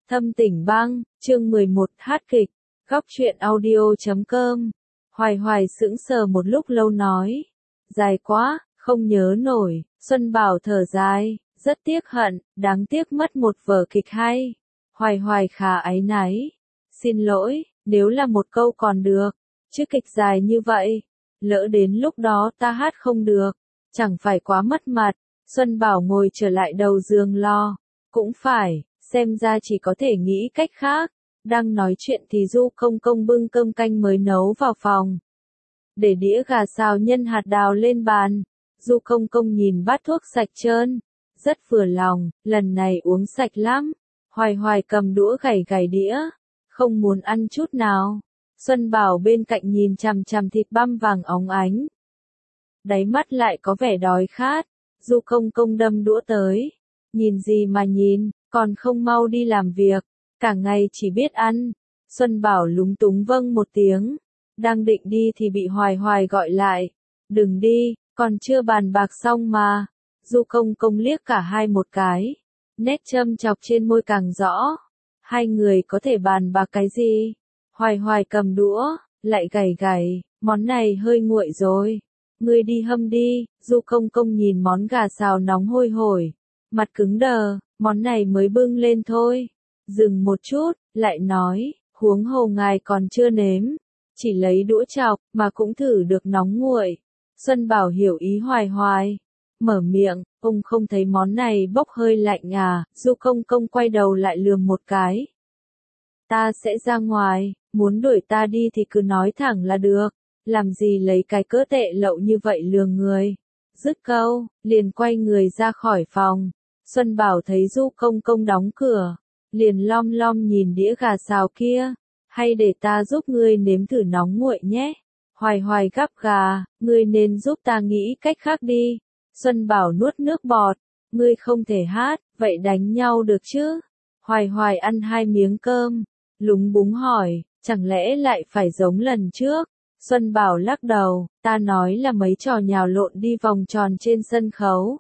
Thâm Tỉnh Bang, chương 11, hát kịch, góc truyện audio.com. Hoài Hoài sững sờ một lúc lâu nói. Dài quá, không nhớ nổi. Xuân Bảo thở dài, rất tiếc hận, đáng tiếc mất một vở kịch hay. Hoài Hoài khá áy náy. Xin lỗi, nếu là một câu còn được, chứ kịch dài như vậy, lỡ đến lúc đó ta hát không được, chẳng phải quá mất mặt. Xuân Bảo ngồi trở lại đầu giường lo. Cũng phải, xem ra chỉ có thể nghĩ cách khác. Đang nói chuyện thì Du Công Công bưng cơm canh mới nấu vào phòng. Để đĩa gà xào nhân hạt đào lên bàn. Du Công Công nhìn bát thuốc sạch trơn, rất vừa lòng, lần này uống sạch lắm. Hoài Hoài cầm đũa gảy gảy đĩa, không muốn ăn chút nào. Xuân Bảo bên cạnh nhìn chằm chằm thịt băm vàng óng ánh. Đáy mắt lại có vẻ đói khát. Du Công Công đâm đũa tới. Nhìn gì mà nhìn, còn không mau đi làm việc, cả ngày chỉ biết ăn. Xuân Bảo lúng túng vâng một tiếng, đang định đi thì bị Hoài Hoài gọi lại. Đừng đi, còn chưa bàn bạc xong mà. Du Công Công liếc cả hai một cái, nét châm chọc trên môi càng rõ. Hai người có thể bàn bạc cái gì? Hoài Hoài cầm đũa, lại gảy gảy, món này hơi nguội rồi. Ngươi đi hâm đi. Du Công Công nhìn món gà xào nóng hôi hổi, mặt cứng đờ, món này mới bưng lên thôi. Dừng một chút, lại nói, huống hồ ngài còn chưa nếm, chỉ lấy đũa chọc, mà cũng thử được nóng nguội. Xuân Bảo hiểu ý Hoài Hoài, mở miệng, ông không thấy món này bốc hơi lạnh à? Du Công Công quay đầu lại lườm một cái. Ta sẽ ra ngoài, muốn đuổi ta đi thì cứ nói thẳng là được, làm gì lấy cái cớ tệ lậu như vậy lừa người. Dứt câu, liền quay người ra khỏi phòng. Xuân Bảo thấy Du Công Công đóng cửa, liền lom lom nhìn đĩa gà xào kia. Hay để ta giúp ngươi nếm thử nóng nguội nhé. Hoài Hoài gắp gà, ngươi nên giúp ta nghĩ cách khác đi. Xuân Bảo nuốt nước bọt, ngươi không thể hát, vậy đánh nhau được chứ? Hoài Hoài ăn hai miếng cơm, lúng búng hỏi, chẳng lẽ lại phải giống lần trước? Xuân Bảo lắc đầu, ta nói là mấy trò nhào lộn đi vòng tròn trên sân khấu.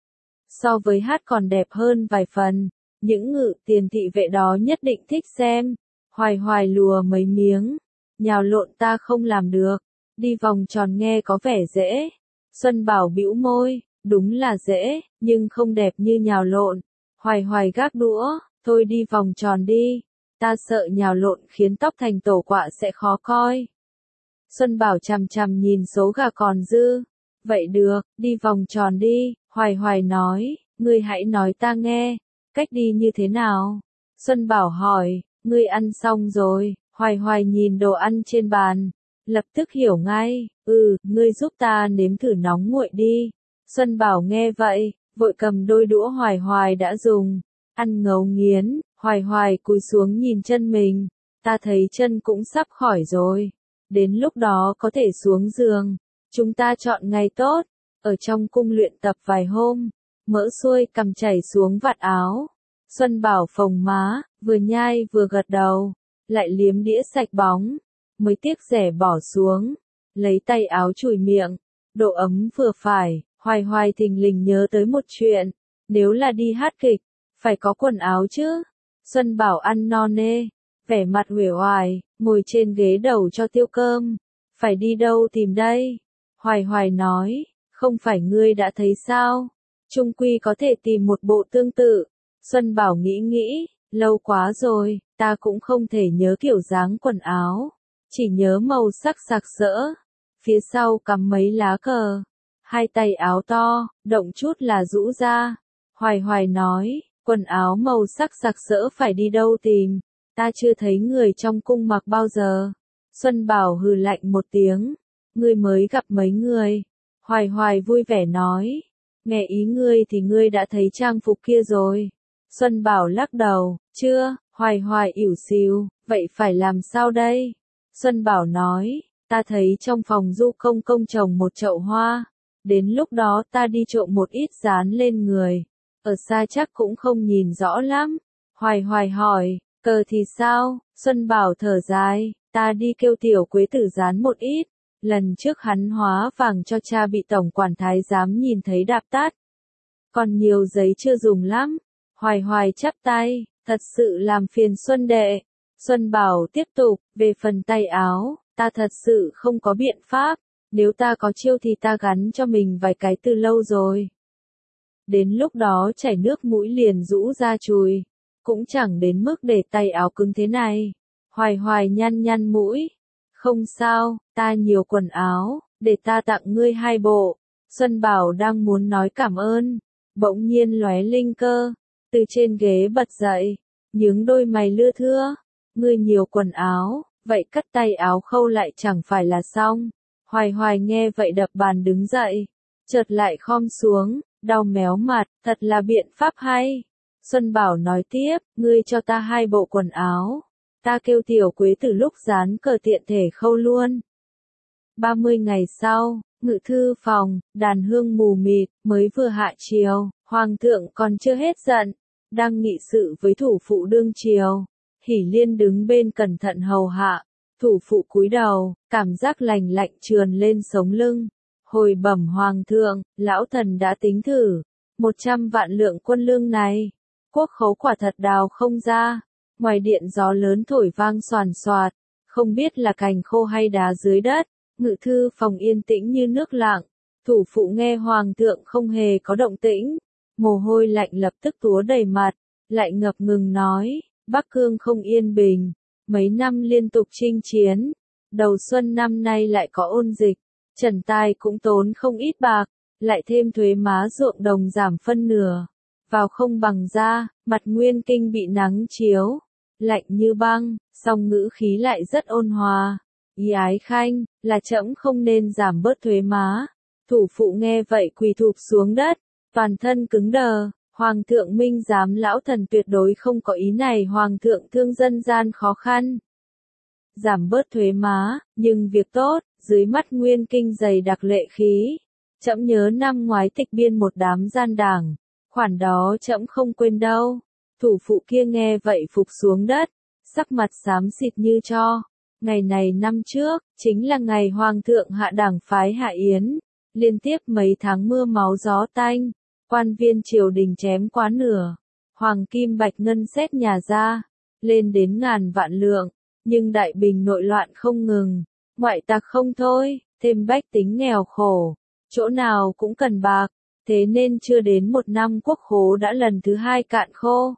So với hát còn đẹp hơn vài phần, những ngự tiền thị vệ đó nhất định thích xem. Hoài Hoài lùa mấy miếng, nhào lộn ta không làm được, đi vòng tròn nghe có vẻ dễ. Xuân Bảo bĩu môi, đúng là dễ, nhưng không đẹp như nhào lộn. Hoài Hoài gác đũa, thôi đi vòng tròn đi, ta sợ nhào lộn khiến tóc thành tổ quạ sẽ khó coi. Xuân Bảo chằm chằm nhìn số gà còn dư. Vậy được, đi vòng tròn đi. Hoài Hoài nói, ngươi hãy nói ta nghe, cách đi như thế nào? Xuân Bảo hỏi, ngươi ăn xong rồi? Hoài Hoài nhìn đồ ăn trên bàn, lập tức hiểu ngay, ngươi giúp ta nếm thử nóng nguội đi. Xuân Bảo nghe vậy, vội cầm đôi đũa Hoài Hoài đã dùng, ăn ngấu nghiến. Hoài Hoài cúi xuống nhìn chân mình, ta thấy chân cũng sắp khỏi rồi, đến lúc đó có thể xuống giường, chúng ta chọn ngày tốt, ở trong cung luyện tập vài hôm. Mỡ xuôi cầm chảy xuống vạt áo. Xuân Bảo phồng má, vừa nhai vừa gật đầu, lại liếm đĩa sạch bóng, mới tiếc rẻ bỏ xuống, lấy tay áo chùi miệng, độ ấm vừa phải. Hoài Hoài thình lình nhớ tới một chuyện, nếu là đi hát kịch, phải có quần áo chứ. Xuân Bảo ăn no nê, vẻ mặt uể oải, ngồi trên ghế đầu cho tiêu cơm. Phải đi đâu tìm đây? Hoài Hoài nói, không phải ngươi đã thấy sao? Chung quy có thể tìm một bộ tương tự. Xuân Bảo nghĩ nghĩ, lâu quá rồi, ta cũng không thể nhớ kiểu dáng quần áo, chỉ nhớ màu sắc sặc sỡ, phía sau cắm mấy lá cờ, hai tay áo to, động chút là rũ ra. Hoài Hoài nói, quần áo màu sắc sặc sỡ phải đi đâu tìm, ta chưa thấy người trong cung mặc bao giờ. Xuân Bảo hừ lạnh một tiếng, ngươi mới gặp mấy người. Hoài Hoài vui vẻ nói, nghe ý ngươi thì ngươi đã thấy trang phục kia rồi. Xuân Bảo lắc đầu, chưa. Hoài Hoài ỉu xìu, vậy phải làm sao đây? Xuân Bảo nói, ta thấy trong phòng Du Công Công trồng một chậu hoa, đến lúc đó ta đi trộm một ít dán lên người, ở xa chắc cũng không nhìn rõ lắm. Hoài Hoài hỏi, cờ thì sao? Xuân Bảo thở dài, ta đi kêu Tiểu Quế Tử dán một ít, lần trước hắn hóa vàng cho cha bị tổng quản thái giám nhìn thấy đạp tát. Còn nhiều giấy chưa dùng lắm. Hoài Hoài chắp tay, thật sự làm phiền Xuân đệ. Xuân Bảo tiếp tục, về phần tay áo, ta thật sự không có biện pháp, nếu ta có chiêu thì ta gắn cho mình vài cái từ lâu rồi. Đến lúc đó chảy nước mũi liền rũ ra chùi, cũng chẳng đến mức để tay áo cứng thế này. Hoài Hoài nhăn nhăn mũi, không sao, ta nhiều quần áo, để ta tặng ngươi 2 bộ. Xuân Bảo đang muốn nói cảm ơn, bỗng nhiên lóe linh cơ, từ trên ghế bật dậy, nhướng đôi mày lưa thưa, ngươi nhiều quần áo, vậy cắt tay áo khâu lại chẳng phải là xong. Hoài Hoài nghe vậy đập bàn đứng dậy, chợt lại khom xuống, đau méo mặt, thật là biện pháp hay. Xuân Bảo nói tiếp, ngươi cho ta 2 bộ quần áo, ta kêu Tiểu Quế từ lúc dán cờ tiện thể khâu luôn. 30 ngày sau, ngự thư phòng, đàn hương mù mịt, mới vừa hạ chiều, hoàng thượng còn chưa hết giận, đang nghị sự với thủ phụ đương triều. Hỷ Liên đứng bên cẩn thận hầu hạ, thủ phụ cúi đầu, cảm giác lành lạnh trườn lên sống lưng. Hồi bẩm hoàng thượng, lão thần đã tính thử, 100 vạn lượng quân lương này, quốc khấu quả thật đào không ra. Ngoài điện gió lớn thổi vang xoàn xoạt, không biết là cành khô hay đá dưới đất. Ngự thư phòng yên tĩnh như nước lặng, thủ phụ nghe hoàng thượng không hề có động tĩnh, mồ hôi lạnh lập tức túa đầy mặt, lại ngập ngừng nói, Bắc Cương không yên bình, mấy năm liên tục chinh chiến, đầu xuân năm nay lại có ôn dịch, trần tài cũng tốn không ít bạc, lại thêm thuế má ruộng đồng giảm phân nửa, vào không bằng ra, mặt Nguyên Kinh bị nắng chiếu, lạnh như băng, song ngữ khí lại rất ôn hòa. Ý ái khanh, là trẫm không nên giảm bớt thuế má. Thủ phụ nghe vậy quỳ thụp xuống đất, toàn thân cứng đờ. Hoàng thượng minh giám lão thần tuyệt đối không có ý này. Hoàng thượng thương dân gian khó khăn, giảm bớt thuế má, nhưng việc tốt, dưới mắt Nguyên Kinh dày đặc lệ khí. Trẫm nhớ năm ngoái tịch biên một đám gian đảng, khoản đó trẫm không quên đâu. Thủ phụ kia nghe vậy phục xuống đất, sắc mặt xám xịt như tro. Ngày này năm trước, chính là ngày Hoàng thượng hạ đảng phái Hạ Yến, liên tiếp mấy tháng mưa máu gió tanh, quan viên triều đình chém quá nửa, hoàng kim bạch ngân xét nhà ra, lên đến ngàn vạn lượng, nhưng đại bình nội loạn không ngừng, ngoại tặc không thôi, thêm bách tính nghèo khổ, chỗ nào cũng cần bạc, thế nên chưa đến 1 năm quốc khố đã lần thứ 2 cạn khô.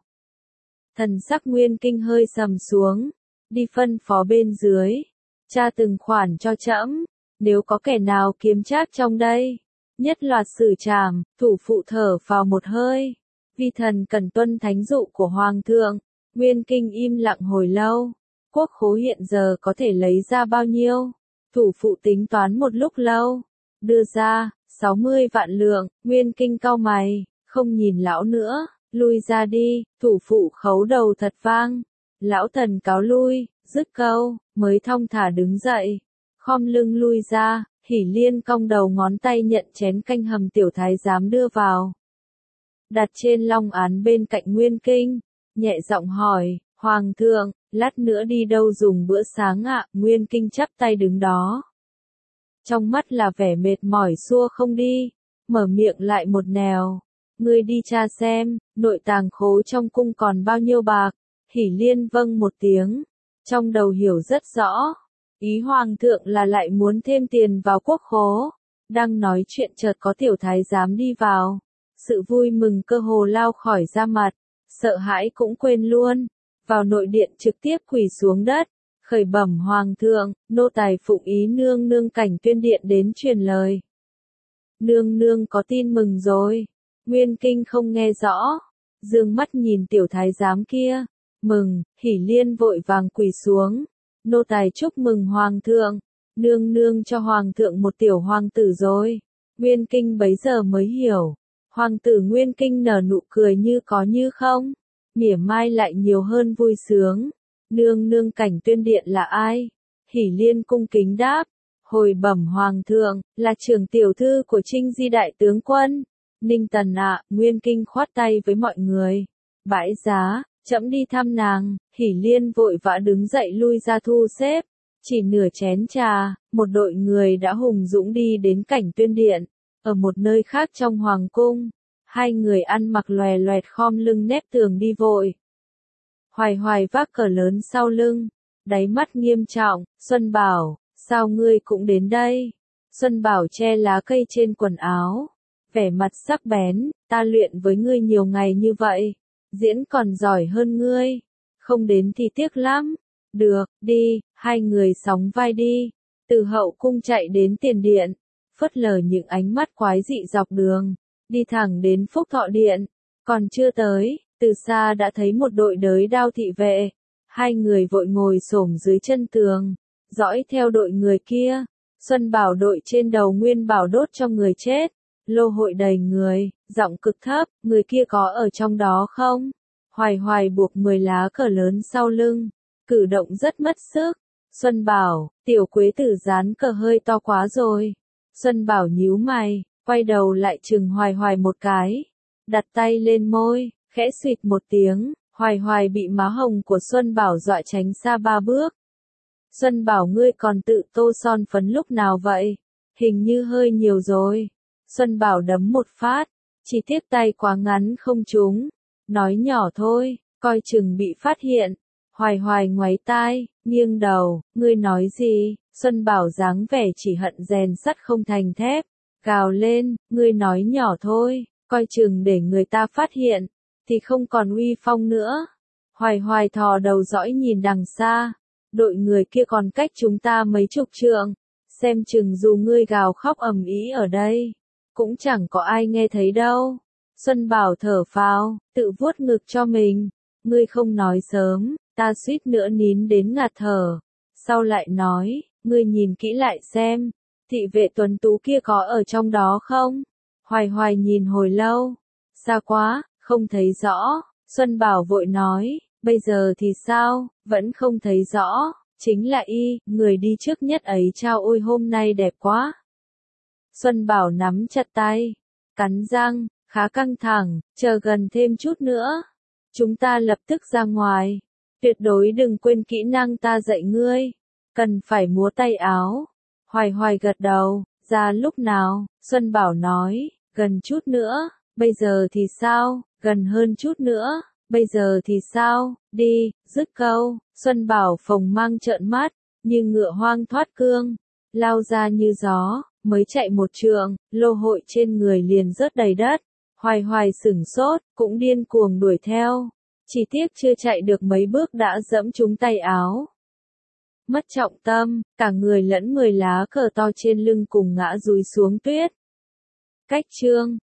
Thần sắc Nguyên Kinh hơi sầm xuống, đi phân phó bên dưới, tra từng khoản cho trẫm, nếu có kẻ nào kiếm trác trong đây, nhất loạt xử trảm. Thủ phụ thở phào một hơi, vi thần cần tuân thánh dụ của hoàng thượng. Nguyên Kinh im lặng hồi lâu, quốc khố hiện giờ có thể lấy ra bao nhiêu? Thủ phụ tính toán một lúc lâu, đưa ra 60 vạn lượng. Nguyên Kinh cau mày, không nhìn lão nữa, lui ra đi. Thủ phụ khấu đầu thật vang. Lão thần cáo lui, dứt câu, mới thong thả đứng dậy, khom lưng lui ra. Hỷ Liên cong đầu ngón tay nhận chén canh hầm tiểu thái giám đưa vào, đặt trên long án bên cạnh Nguyên Kinh, nhẹ giọng hỏi, Hoàng thượng, lát nữa đi đâu dùng bữa sáng ạ? Nguyên Kinh chắp tay đứng đó, trong mắt là vẻ mệt mỏi xua không đi, mở miệng lại một nèo, ngươi đi tra xem, nội tàng khố trong cung còn bao nhiêu bạc. Hỷ Liên vâng một tiếng, trong đầu hiểu rất rõ, ý hoàng thượng là lại muốn thêm tiền vào quốc khố. Đang nói chuyện chợt có tiểu thái giám đi vào, sự vui mừng cơ hồ lao khỏi da mặt, sợ hãi cũng quên luôn, vào nội điện trực tiếp quỳ xuống đất, khởi bẩm hoàng thượng, nô tài phụng ý nương nương Cảnh Tuyên điện đến truyền lời. Nương nương có tin mừng rồi. Nguyên Kinh không nghe rõ, dương mắt nhìn tiểu thái giám kia. Mừng. Hỷ Liên vội vàng quỳ xuống, nô tài chúc mừng hoàng thượng, nương nương cho hoàng thượng một tiểu hoàng tử rồi. Nguyên Kinh bấy giờ mới hiểu, hoàng tử. Nguyên Kinh nở nụ cười như có như không, mỉa mai lại nhiều hơn vui sướng. Nương nương Cảnh Tuyên điện là ai? Hỷ Liên cung kính đáp, hồi bẩm hoàng thượng, là trưởng tiểu thư của Trinh Di đại tướng quân, Ninh Tần ạ. Nguyên Kinh khoát tay với mọi người, bãi giá, trẫm đi thăm nàng. Hỷ Liên vội vã đứng dậy lui ra thu xếp, chỉ nửa chén trà, một đội người đã hùng dũng đi đến Cảnh Tuyên điện. Ở một nơi khác trong hoàng cung, hai người ăn mặc loè loẹt khom lưng nép tường đi vội. Hoài Hoài vác cờ lớn sau lưng, đáy mắt nghiêm trọng, Xuân Bảo, sao ngươi cũng đến đây? Xuân Bảo che lá cây trên quần áo, vẻ mặt sắc bén, ta luyện với ngươi nhiều ngày như vậy, diễn còn giỏi hơn ngươi, không đến thì tiếc lắm. Được, đi, hai người sóng vai đi, từ hậu cung chạy đến tiền điện, phớt lờ những ánh mắt quái dị dọc đường, đi thẳng đến Phúc Thọ Điện, còn chưa tới, từ xa đã thấy một đội đới đao thị vệ, hai người vội ngồi xổm dưới chân tường, dõi theo đội người kia. Xuân Bảo đội trên đầu Nguyên Bảo đốt cho người chết, lô hội đầy người, giọng cực thấp, người kia có ở trong đó không? Hoài Hoài buộc 10 lá cờ lớn sau lưng, cử động rất mất sức. Xuân Bảo, tiểu quế tử dán cờ hơi to quá rồi. Xuân Bảo nhíu mày, quay đầu lại chừng Hoài Hoài một cái, đặt tay lên môi, khẽ xuyệt một tiếng, Hoài Hoài bị má hồng của Xuân Bảo dọa tránh xa 3 bước. Xuân Bảo ngươi còn tự tô son phấn lúc nào vậy? Hình như hơi nhiều rồi. Xuân Bảo đấm một phát, chỉ tiếc tay quá ngắn không trúng. Nói nhỏ thôi, coi chừng bị phát hiện. Hoài Hoài ngoáy tai, nghiêng đầu, ngươi nói gì? Xuân Bảo dáng vẻ chỉ hận rèn sắt không thành thép, gào lên, ngươi nói nhỏ thôi, coi chừng để người ta phát hiện, thì không còn uy phong nữa. Hoài Hoài thò đầu dõi nhìn đằng xa, đội người kia còn cách chúng ta mấy chục trượng, xem chừng dù ngươi gào khóc ầm ĩ ở đây, cũng chẳng có ai nghe thấy đâu. Xuân Bảo thở phào, tự vuốt ngực cho mình, ngươi không nói sớm, ta suýt nữa nín đến ngạt thở. Sau lại nói, ngươi nhìn kỹ lại xem, thị vệ tuấn tú kia có ở trong đó không? Hoài Hoài nhìn hồi lâu, xa quá, không thấy rõ. Xuân Bảo vội nói, bây giờ thì sao, vẫn không thấy rõ, chính là y, người đi trước nhất ấy chao ôi hôm nay đẹp quá. Xuân Bảo nắm chặt tay, cắn răng, khá căng thẳng, chờ gần thêm chút nữa. Chúng ta lập tức ra ngoài, tuyệt đối đừng quên kỹ năng ta dạy ngươi, cần phải múa tay áo. Hoài Hoài gật đầu, ra lúc nào? Xuân Bảo nói, gần chút nữa. Bây giờ thì sao? Gần hơn chút nữa. Bây giờ thì sao? Đi, dứt câu, Xuân Bảo phồng mang trợn mắt, như ngựa hoang thoát cương, lao ra như gió, mới chạy một trượng, lô hội trên người liền rớt đầy đất. Hoài Hoài sửng sốt, cũng điên cuồng đuổi theo, chỉ tiếc chưa chạy được mấy bước đã dẫm trúng tay áo. Mất trọng tâm, cả người lẫn 10 lá cờ to trên lưng cùng ngã rúi xuống tuyết. Cách chương